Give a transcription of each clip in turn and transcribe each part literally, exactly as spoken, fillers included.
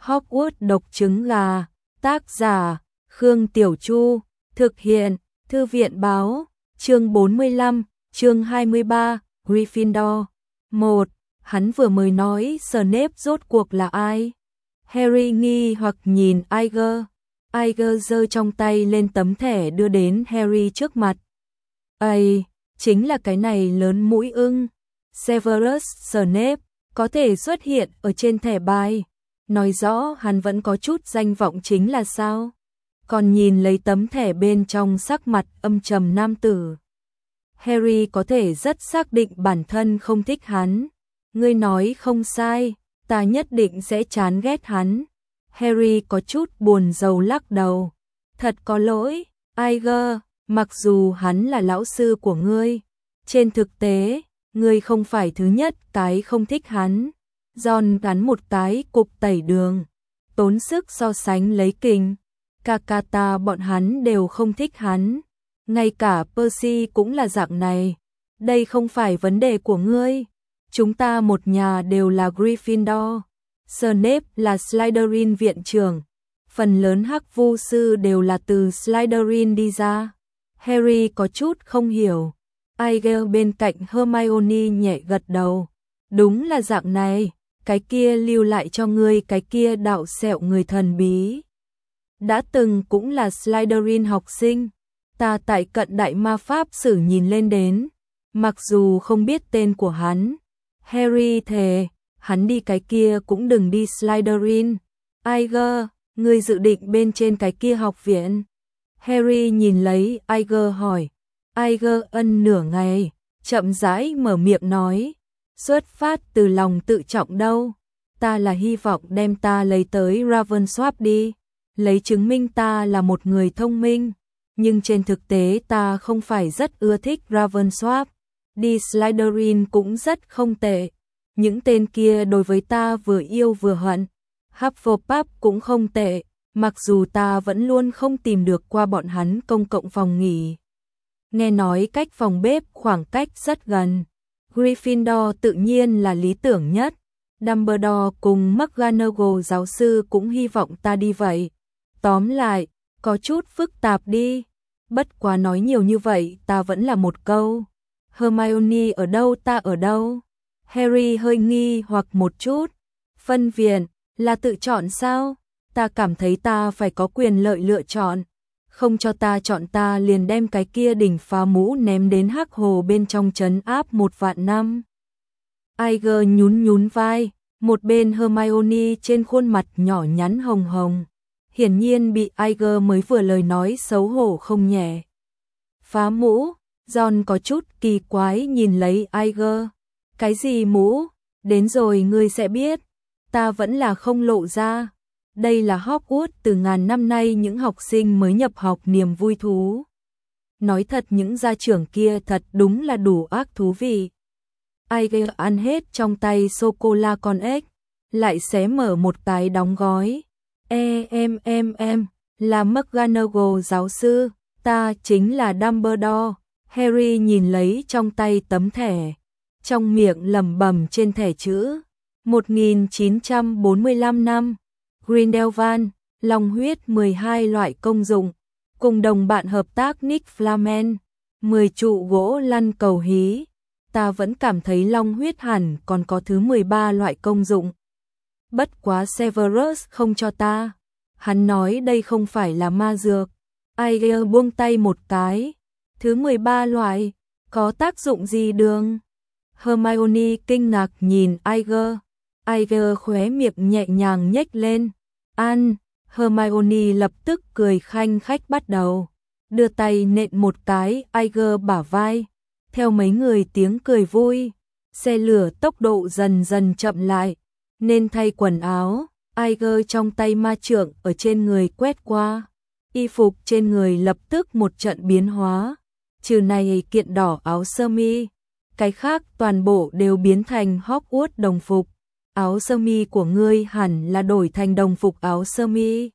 Hogwarts độc trứng gà, tác giả, Khương Tiểu Chu, thực hiện, Thư viện báo, chương bốn mươi lăm, chương hai mươi ba, Gryffindor. một. Hắn vừa mới nói Snape rốt cuộc là ai? Harry nghi hoặc nhìn Iger. Iger giơ trong tay lên tấm thẻ đưa đến Harry trước mặt. Ây, chính là cái này lớn mũi ưng. Severus Snape có thể xuất hiện ở trên thẻ bài. Nói rõ hắn vẫn có chút danh vọng chính là sao? Còn nhìn lấy tấm thẻ bên trong sắc mặt âm trầm nam tử. Harry có thể rất xác định bản thân không thích hắn. Ngươi nói không sai, ta nhất định sẽ chán ghét hắn. Harry có chút buồn rầu lắc đầu. Thật có lỗi, Iger, mặc dù hắn là lão sư của ngươi. Trên thực tế, ngươi không phải thứ nhất cái không thích hắn. John gắn một cái cục tẩy đường. Tốn sức so sánh lấy kình. Kakata bọn hắn đều không thích hắn. Ngay cả Percy cũng là dạng này. Đây không phải vấn đề của ngươi. Chúng ta một nhà đều là Gryffindor. Snape là Slytherin viện trưởng. Phần lớn hắc vu sư đều là từ Slytherin đi ra. Harry có chút không hiểu. Iger bên cạnh Hermione nhẹ gật đầu. Đúng là dạng này. Cái kia lưu lại cho ngươi cái kia đạo sẹo người thần bí. Đã từng cũng là Slytherin học sinh. Ta tại cận đại ma pháp sử nhìn lên đến. Mặc dù không biết tên của hắn. Harry thề, hắn đi cái kia cũng đừng đi Slytherin. Iger, ngươi dự định bên trên cái kia học viện. Harry nhìn lấy Iger hỏi. Iger ân nửa ngày, chậm rãi mở miệng nói. Xuất phát từ lòng tự trọng đâu. Ta là hy vọng đem ta lấy tới Ravensworth đi. Lấy chứng minh ta là một người thông minh. Nhưng trên thực tế ta không phải rất ưa thích Ravensworth. Đi Slytherin cũng rất không tệ. Những tên kia đối với ta vừa yêu vừa hận. Hufflepuff cũng không tệ. Mặc dù ta vẫn luôn không tìm được qua bọn hắn công cộng phòng nghỉ. Nghe nói cách phòng bếp khoảng cách rất gần. Gryffindor tự nhiên là lý tưởng nhất. Dumbledore cùng McGonagall giáo sư cũng hy vọng ta đi vậy. Tóm lại, có chút phức tạp đi. Bất quá nói nhiều như vậy ta vẫn là một câu. Hermione ở đâu ta ở đâu? Harry hơi nghi hoặc một chút. Phân viện, là tự chọn sao? Ta cảm thấy ta phải có quyền lợi lựa chọn. Không cho ta chọn ta liền đem cái kia đỉnh phá mũ ném đến hắc hồ bên trong trấn áp một vạn năm. Iger nhún nhún vai, một bên Hermione trên khuôn mặt nhỏ nhắn hồng hồng. Hiển nhiên bị Iger mới vừa lời nói xấu hổ không nhẹ. Phá mũ, John có chút kỳ quái nhìn lấy Iger. Cái gì mũ? Đến rồi ngươi sẽ biết. Ta vẫn là không lộ ra. Đây là Hogwarts từ ngàn năm nay những học sinh mới nhập học niềm vui thú. Nói thật những gia trưởng kia thật đúng là đủ ác thú vị. Iger ăn hết trong tay sô-cô-la con ếch, lại xé mở một cái đóng gói. E em em em, là McGonagall giáo sư, ta chính là Dumbledore. Harry nhìn lấy trong tay tấm thẻ, trong miệng lẩm bẩm trên thẻ chữ. một nghìn chín trăm bốn mươi lăm năm, Grindelwald, long huyết mười hai loại công dụng, cùng đồng bạn hợp tác Nick Flamel, mười trụ gỗ lăn cầu hí. Ta vẫn cảm thấy long huyết hẳn còn có thứ mười ba loại công dụng. Bất quá Severus không cho ta. Hắn nói đây không phải là ma dược. Iger buông tay một cái. Thứ mười ba loại, có tác dụng gì đường? Hermione kinh ngạc nhìn Iger. Iger khóe miệng nhẹ nhàng nhếch lên. Ăn, Hermione lập tức cười khanh khách bắt đầu. Đưa tay nện một cái Iger bả vai. Theo mấy người tiếng cười vui. Xe lửa tốc độ dần dần chậm lại. Nên thay quần áo. Iger trong tay ma trượng ở trên người quét qua. Y phục trên người lập tức một trận biến hóa. Trừ này kiện đỏ áo sơ mi. Cái khác toàn bộ đều biến thành Hogwarts đồng phục. Áo sơ mi của ngươi hẳn là đổi thành đồng phục áo sơ mi.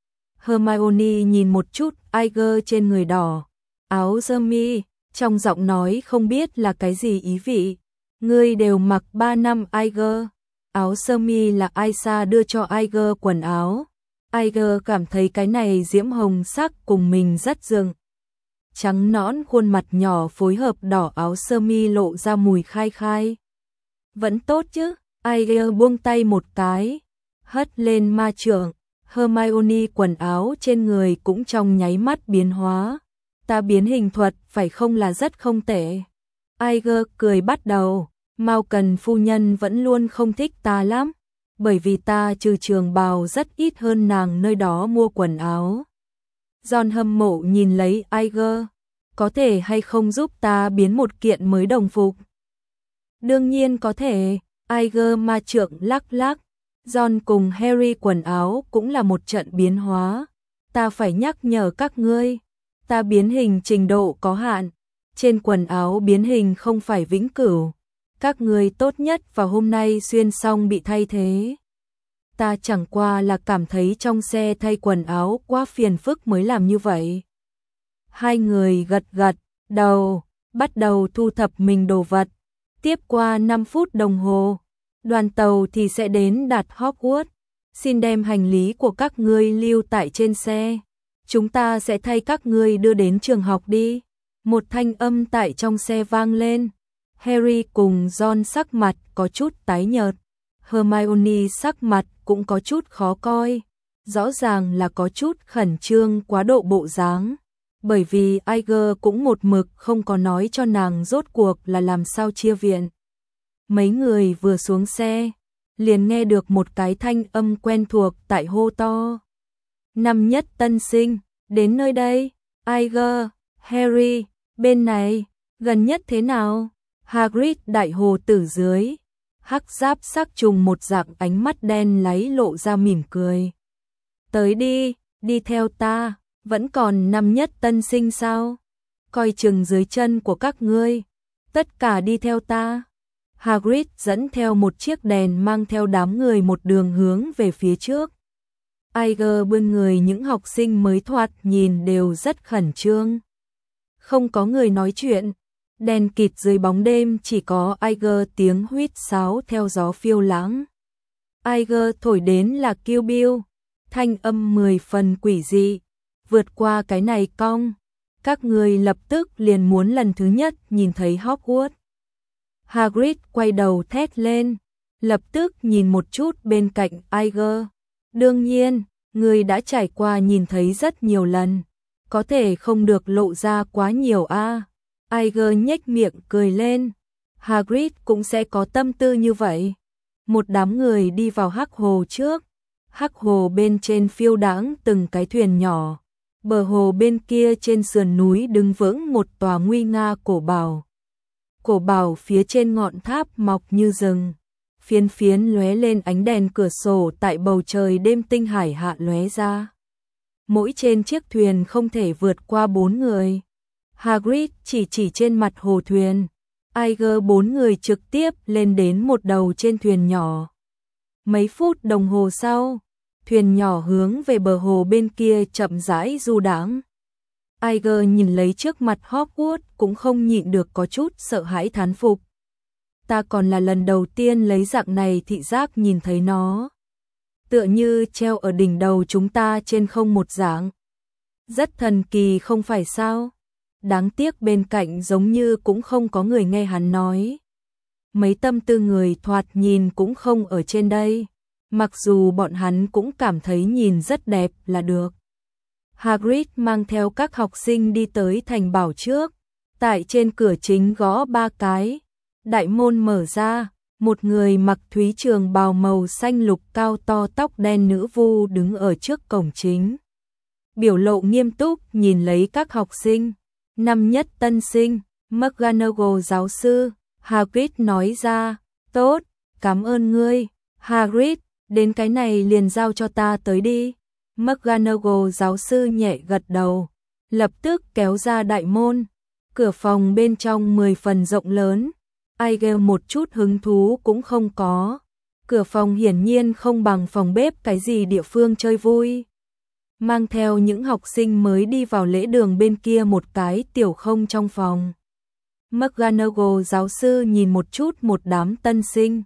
Hermione nhìn một chút Iger trên người đỏ. Áo sơ mi, trong giọng nói không biết là cái gì ý vị. Ngươi đều mặc ba năm Iger. áo sơ mi là Aisha đưa cho Aiger quần áo. Aiger cảm thấy cái này diễm hồng sắc cùng mình rất dừng. Trắng nõn khuôn mặt nhỏ phối hợp đỏ áo sơ mi lộ ra mùi khai khai. Vẫn tốt chứ, Aiger buông tay một cái, hất lên ma trượng. Hermione quần áo trên người cũng trong nháy mắt biến hóa. Ta biến hình thuật phải không là rất không tệ. Aiger cười bắt đầu, Malcolm phu nhân vẫn luôn không thích ta lắm, bởi vì ta trừ trường bào rất ít hơn nàng nơi đó mua quần áo. John hâm mộ nhìn lấy Aiger, có thể hay không giúp ta biến một kiện mới đồng phục? Đương nhiên có thể, Aiger ma trượng lắc lắc. John cùng Harry quần áo cũng là một trận biến hóa. Ta phải nhắc nhở các ngươi, ta biến hình trình độ có hạn, trên quần áo biến hình không phải vĩnh cửu. Các ngươi tốt nhất vào hôm nay xuyên xong bị thay thế. Ta chẳng qua là cảm thấy trong xe thay quần áo quá phiền phức mới làm như vậy. Hai người gật gật đầu, bắt đầu thu thập mình đồ vật. Tiếp qua năm phút đồng hồ, đoàn tàu thì sẽ đến đạt Hogwarts. Xin đem hành lý của các ngươi lưu tại trên xe. Chúng ta sẽ thay các ngươi đưa đến trường học đi. Một thanh âm tại trong xe vang lên. Harry cùng Ron sắc mặt có chút tái nhợt. Hermione sắc mặt cũng có chút khó coi. Rõ ràng là có chút khẩn trương quá độ bộ dáng. Bởi vì Aiger cũng một mực không có nói cho nàng rốt cuộc là làm sao chia viện. Mấy người vừa xuống xe, liền nghe được một cái thanh âm quen thuộc tại hô to. Năm nhất tân sinh, đến nơi đây, Aiger, Harry, bên này, gần nhất thế nào? Hagrid đại hồ tử dưới, hắc giáp sắc trùng một dạng ánh mắt đen láy lộ ra mỉm cười. Tới đi, đi theo ta, vẫn còn năm nhất tân sinh sao? Coi chừng dưới chân của các ngươi, tất cả đi theo ta. Hagrid dẫn theo một chiếc đèn mang theo đám người một đường hướng về phía trước. Aiger bên người những học sinh mới thoạt nhìn đều rất khẩn trương. Không có người nói chuyện, đèn kịt dưới bóng đêm chỉ có Aiger tiếng huýt sáo theo gió phiêu lãng. Aiger thổi đến là Kill Bill, thanh âm mười phần quỷ dị, vượt qua cái này cong. Các người lập tức liền muốn lần thứ nhất nhìn thấy Hogwarts. Hagrid quay đầu thét lên, lập tức nhìn một chút bên cạnh Aiger. Đương nhiên, người đã trải qua nhìn thấy rất nhiều lần, có thể không được lộ ra quá nhiều a. À. Aiger nhếch miệng cười lên, Hagrid cũng sẽ có tâm tư như vậy. Một đám người đi vào hắc hồ trước, hắc hồ bên trên phiêu đãng từng cái thuyền nhỏ, bờ hồ bên kia trên sườn núi đứng vững một tòa nguy nga cổ bảo. Cổ bảo phía trên ngọn tháp mọc như rừng, phiến phiến lóe lên ánh đèn cửa sổ tại bầu trời đêm tinh hải hạ lóe ra. Mỗi trên chiếc thuyền không thể vượt qua bốn người. Hagrid chỉ chỉ trên mặt hồ thuyền. Aiger bốn người trực tiếp lên đến một đầu trên thuyền nhỏ. Mấy phút đồng hồ sau, thuyền nhỏ hướng về bờ hồ bên kia chậm rãi du đãng. Aiger nhìn lấy trước mặt Hogwarts cũng không nhịn được có chút sợ hãi thán phục. Ta còn là lần đầu tiên lấy dạng này thị giác nhìn thấy nó. Tựa như treo ở đỉnh đầu chúng ta trên không một dạng. Rất thần kỳ không phải sao? Đáng tiếc bên cạnh giống như cũng không có người nghe hắn nói. Mấy tâm tư người thoạt nhìn cũng không ở trên đây. Mặc dù bọn hắn cũng cảm thấy nhìn rất đẹp là được. Hagrid mang theo các học sinh đi tới thành bảo trước. Tại trên cửa chính gõ ba cái. Đại môn mở ra. Một người mặc thúy trường bào màu xanh lục cao to tóc đen nữ vu đứng ở trước cổng chính. Biểu lộ nghiêm túc nhìn lấy các học sinh. Năm nhất tân sinh, McGonagall giáo sư, Hagrid nói ra, tốt, cảm ơn ngươi, Hagrid, đến cái này liền giao cho ta tới đi. McGonagall giáo sư nhẹ gật đầu, lập tức kéo ra đại môn, cửa phòng bên trong mười phần rộng lớn, Aiger một chút hứng thú cũng không có, cửa phòng hiển nhiên không bằng phòng bếp cái gì địa phương chơi vui. Mang theo những học sinh mới đi vào lễ đường bên kia một cái tiểu không trong phòng. McGonagall giáo sư nhìn một chút một đám tân sinh,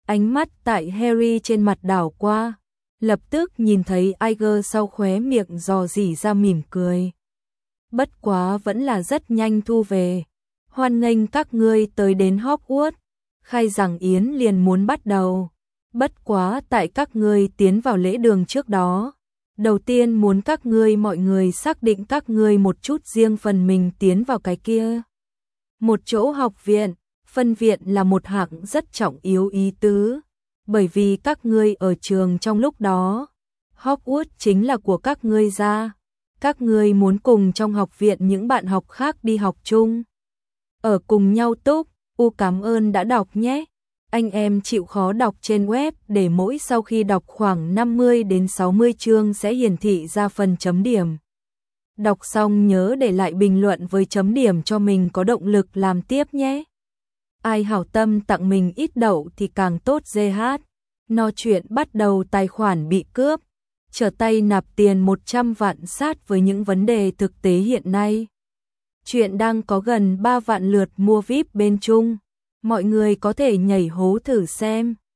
Ánh mắt tại Harry trên mặt đảo qua, lập tức nhìn thấy Iger sau khóe miệng dò dỉ ra mỉm cười. Bất quá vẫn là rất nhanh thu về. Hoan nghênh các ngươi tới đến Hogwarts, khai giảng yến liền muốn bắt đầu. Bất quá tại các ngươi tiến vào lễ đường trước đó, đầu tiên muốn các ngươi mọi người xác định các ngươi một chút riêng phần mình tiến vào cái kia. Một chỗ học viện, phân viện là một hạng rất trọng yếu ý tứ, bởi vì các ngươi ở trường trong lúc đó, Hogwarts chính là của các ngươi ra. Các ngươi muốn cùng trong học viện những bạn học khác đi học chung. Ở cùng nhau túc, u cảm ơn đã đọc nhé. Anh em chịu khó đọc trên web để mỗi sau khi đọc khoảng năm mươi đến sáu mươi chương sẽ hiển thị ra phần chấm điểm. Đọc xong nhớ để lại bình luận với chấm điểm cho mình có động lực làm tiếp nhé. Ai hảo tâm tặng mình ít đậu thì càng tốt giê hát. No chuyện bắt đầu tài khoản bị cướp. Trở tay nạp tiền một trăm vạn sát với những vấn đề thực tế hiện nay. Chuyện đang có gần ba vạn lượt mua víp bên Trung. Mọi người có thể nhảy hố thử xem.